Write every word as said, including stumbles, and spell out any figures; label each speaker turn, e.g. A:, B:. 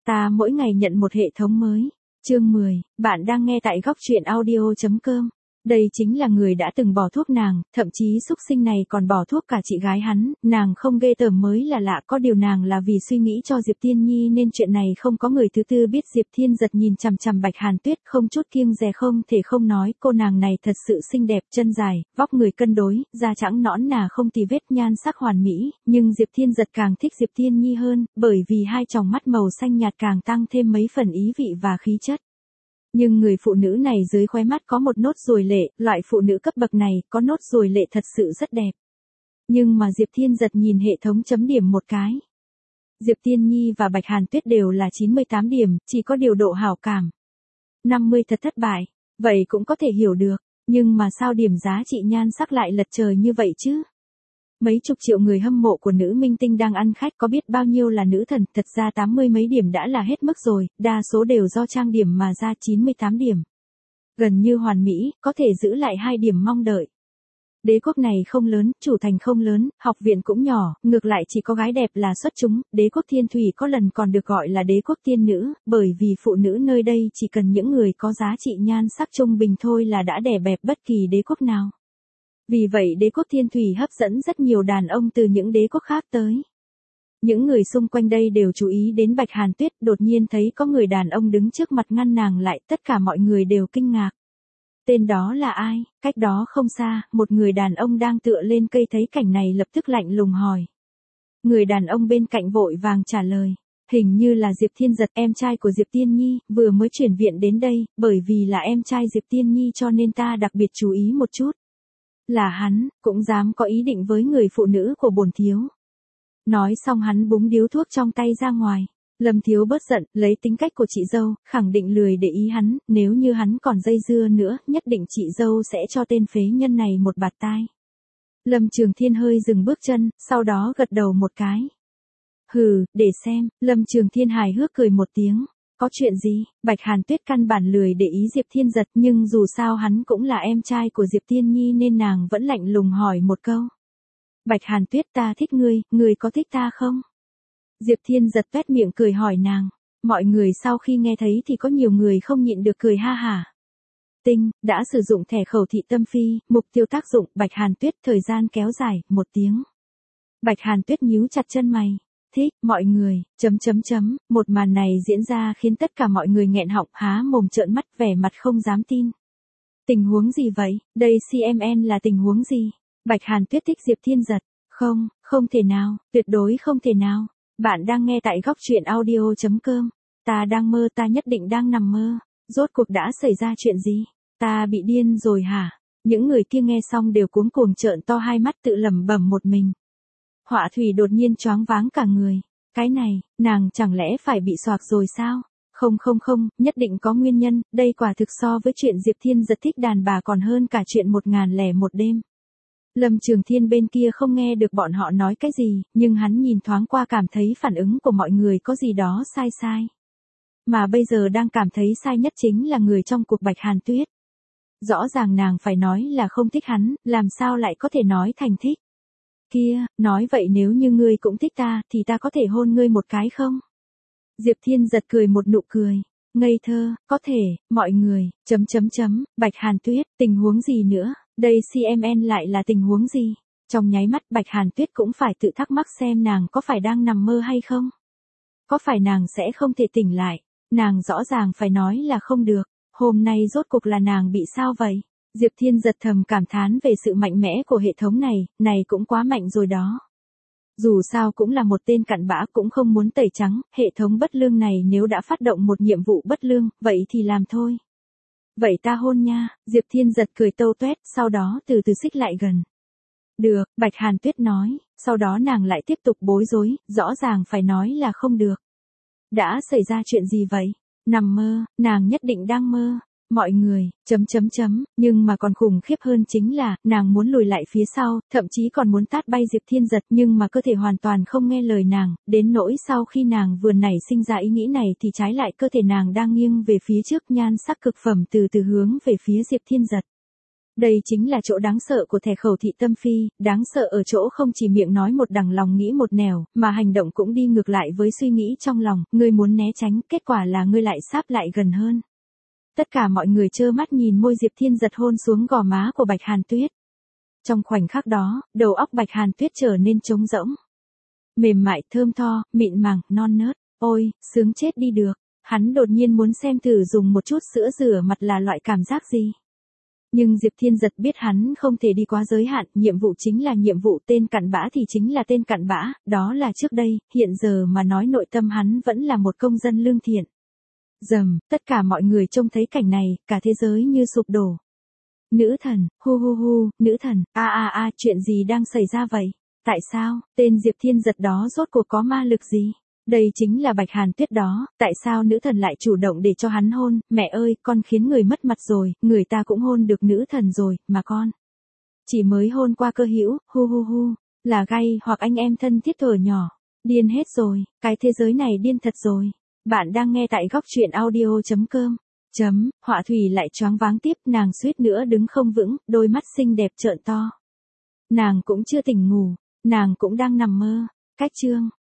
A: Ta mỗi ngày nhận một hệ thống mới. Chương mười, bạn đang nghe tại góc truyện audio.com. Đây chính là người đã từng bỏ thuốc nàng, thậm chí xúc sinh này còn bỏ thuốc cả chị gái hắn, nàng không ghê tởm mới là lạ, có điều nàng là vì suy nghĩ cho Diệp Tiên Nhi nên chuyện này không có người thứ tư biết. Diệp Thiên Giật nhìn chằm chằm Bạch Hàn Tuyết không chút kiêng dè, không thể không nói cô nàng này thật sự xinh đẹp, chân dài, vóc người cân đối, da trắng nõn nà không tì vết, nhan sắc hoàn mỹ, nhưng Diệp Thiên Giật càng thích Diệp Tiên Nhi hơn, bởi vì hai tròng mắt màu xanh nhạt càng tăng thêm mấy phần ý vị và khí chất. Nhưng người phụ nữ này dưới khóe mắt có một nốt ruồi lệ, loại phụ nữ cấp bậc này có nốt ruồi lệ thật sự rất đẹp. Nhưng mà Diệp Thiên Giật nhìn hệ thống chấm điểm một cái. Diệp Tiên Nhi và Bạch Hàn Tuyết đều là chín mươi tám điểm, chỉ có điều độ hảo cảm năm mươi thật thất bại, vậy cũng có thể hiểu được, nhưng mà sao điểm giá trị nhan sắc lại lật trời như vậy chứ? Mấy chục triệu người hâm mộ của nữ minh tinh đang ăn khách, có biết bao nhiêu là nữ thần, thật ra tám mươi mấy điểm đã là hết mức rồi, đa số đều do trang điểm mà ra. Chín mươi tám điểm. Gần như hoàn mỹ, có thể giữ lại hai điểm mong đợi. Đế quốc này không lớn, chủ thành không lớn, học viện cũng nhỏ, ngược lại chỉ có gái đẹp là xuất chúng. Đế quốc Thiên Thủy có lần còn được gọi là đế quốc tiên nữ, bởi vì phụ nữ nơi đây chỉ cần những người có giá trị nhan sắc trung bình thôi là đã đè bẹp bất kỳ đế quốc nào. Vì vậy đế quốc Thiên Thủy hấp dẫn rất nhiều đàn ông từ những đế quốc khác tới. Những người xung quanh đây đều chú ý đến Bạch Hàn Tuyết, đột nhiên thấy có người đàn ông đứng trước mặt ngăn nàng lại, tất cả mọi người đều kinh ngạc. Tên đó là ai? Cách đó không xa, một người đàn ông đang tựa lên cây thấy cảnh này lập tức lạnh lùng hỏi. Người đàn ông bên cạnh vội vàng trả lời. Hình như là Diệp Thiên Giật, em trai của Diệp Tiên Nhi, vừa mới chuyển viện đến đây, bởi vì là em trai Diệp Tiên Nhi cho nên ta đặc biệt chú ý một chút. Là hắn, cũng dám có ý định với người phụ nữ của bổn thiếu. Nói xong hắn búng điếu thuốc trong tay ra ngoài. Lâm thiếu bớt giận, lấy tính cách của chị dâu, khẳng định lười để ý hắn, nếu như hắn còn dây dưa nữa, nhất định chị dâu sẽ cho tên phế nhân này một bạt tai. Lâm Trường Thiên hơi dừng bước chân, sau đó gật đầu một cái. Hừ, để xem. Lâm Trường Thiên hài hước cười một tiếng. Có chuyện gì? Bạch Hàn Tuyết căn bản lười để ý Diệp Thiên Giật, nhưng dù sao hắn cũng là em trai của Diệp Tiên Nhi nên nàng vẫn lạnh lùng hỏi một câu. Bạch Hàn Tuyết, ta thích ngươi, ngươi có thích ta không? Diệp Thiên Giật tuét miệng cười hỏi nàng. Mọi người sau khi nghe thấy thì có nhiều người không nhịn được cười ha hả. Tinh, đã sử dụng thẻ khẩu thị tâm phi, mục tiêu tác dụng, Bạch Hàn Tuyết, thời gian kéo dài, một tiếng. Bạch Hàn Tuyết nhíu chặt chân mày. Thích, mọi người, chấm chấm chấm, một màn này diễn ra khiến tất cả mọi người nghẹn họng há mồm trợn mắt vẻ mặt không dám tin. Tình huống gì vậy? Đây xê em en là tình huống gì? Bạch Hàn Tuyết thích Diệp Thiên Giật. Không, không thể nào, tuyệt đối không thể nào. Bạn đang nghe tại góc truyện audio.com. Ta đang mơ, ta nhất định đang nằm mơ. Rốt cuộc đã xảy ra chuyện gì? Ta bị điên rồi hả? Những người kia nghe xong đều cuống cuồng trợn to hai mắt tự lẩm bẩm một mình. Họa Thủy đột nhiên choáng váng cả người. Cái này, nàng chẳng lẽ phải bị xoạc rồi sao? Không không không, nhất định có nguyên nhân, đây quả thực so với chuyện Diệp Thiên Giật thích đàn bà còn hơn cả chuyện một ngàn lẻ một đêm. Lâm Trường Thiên bên kia không nghe được bọn họ nói cái gì, nhưng hắn nhìn thoáng qua cảm thấy phản ứng của mọi người có gì đó sai sai. Mà bây giờ đang cảm thấy sai nhất chính là người trong cuộc Bạch Hàn Tuyết. Rõ ràng nàng phải nói là không thích hắn, làm sao lại có thể nói thành thích. Kia, nói vậy nếu như ngươi cũng thích ta, thì ta có thể hôn ngươi một cái không? Diệp Thiên Giật cười một nụ cười. Ngây thơ, có thể, mọi người, chấm chấm chấm, Bạch Hàn Tuyết, tình huống gì nữa, đây xê em en lại là tình huống gì? Trong nháy mắt Bạch Hàn Tuyết cũng phải tự thắc mắc xem nàng có phải đang nằm mơ hay không? Có phải nàng sẽ không thể tỉnh lại? Nàng rõ ràng phải nói là không được, hôm nay rốt cuộc là nàng bị sao vậy? Diệp Thiên Giật thầm cảm thán về sự mạnh mẽ của hệ thống này, này cũng quá mạnh rồi đó. Dù sao cũng là một tên cặn bã cũng không muốn tẩy trắng, hệ thống bất lương này nếu đã phát động một nhiệm vụ bất lương, vậy thì làm thôi. Vậy ta hôn nha, Diệp Thiên Giật cười tâu tuét, sau đó từ từ xích lại gần. Được, Bạch Hàn Tuyết nói, sau đó nàng lại tiếp tục bối rối, rõ ràng phải nói là không được. Đã xảy ra chuyện gì vậy? Nằm mơ, nàng nhất định đang mơ. Mọi người, chấm chấm chấm, nhưng mà còn khủng khiếp hơn chính là, nàng muốn lùi lại phía sau, thậm chí còn muốn tát bay Diệp Thiên Giật nhưng mà cơ thể hoàn toàn không nghe lời nàng, đến nỗi sau khi nàng vừa nảy sinh ra ý nghĩ này thì trái lại cơ thể nàng đang nghiêng về phía trước, nhan sắc cực phẩm từ từ hướng về phía Diệp Thiên Giật. Đây chính là chỗ đáng sợ của thẻ khẩu thị tâm phi, đáng sợ ở chỗ không chỉ miệng nói một đằng lòng nghĩ một nẻo, mà hành động cũng đi ngược lại với suy nghĩ trong lòng, ngươi muốn né tránh, kết quả là ngươi lại sáp lại gần hơn. Tất cả mọi người trơ mắt nhìn môi Diệp Thiên giật hôn xuống gò má của Bạch Hàn Tuyết. Trong khoảnh khắc đó, đầu óc Bạch Hàn Tuyết trở nên trống rỗng. Mềm mại, thơm tho, mịn màng, non nớt, ôi, sướng chết đi được. Hắn đột nhiên muốn xem thử dùng một chút sữa rửa mặt là loại cảm giác gì. Nhưng Diệp Thiên giật biết hắn không thể đi quá giới hạn, nhiệm vụ chính là nhiệm vụ, tên cặn bã thì chính là tên cặn bã, đó là trước đây, hiện giờ mà nói nội tâm hắn vẫn là một công dân lương thiện. Dầm, tất cả mọi người trông thấy cảnh này, cả thế giới như sụp đổ. Nữ thần, hu hu hu, nữ thần, a a a, chuyện gì đang xảy ra vậy? Tại sao, tên Diệp Thiên giật đó rốt cuộc có ma lực gì? Đây chính là Bạch Hàn Tuyết đó, tại sao nữ thần lại chủ động để cho hắn hôn, mẹ ơi, con khiến người mất mặt rồi, người ta cũng hôn được nữ thần rồi, mà con. Chỉ mới hôn qua cơ hữu, hu hu hu, là gay hoặc anh em thân thiết thuở nhỏ, điên hết rồi, cái thế giới này điên thật rồi. Bạn đang nghe tại góc truyện audio chấm com. Chấm, Họa Thủy lại choáng váng tiếp, nàng suýt nữa đứng không vững, đôi mắt xinh đẹp trợn to. Nàng cũng chưa tỉnh ngủ, nàng cũng đang nằm mơ. Cách chương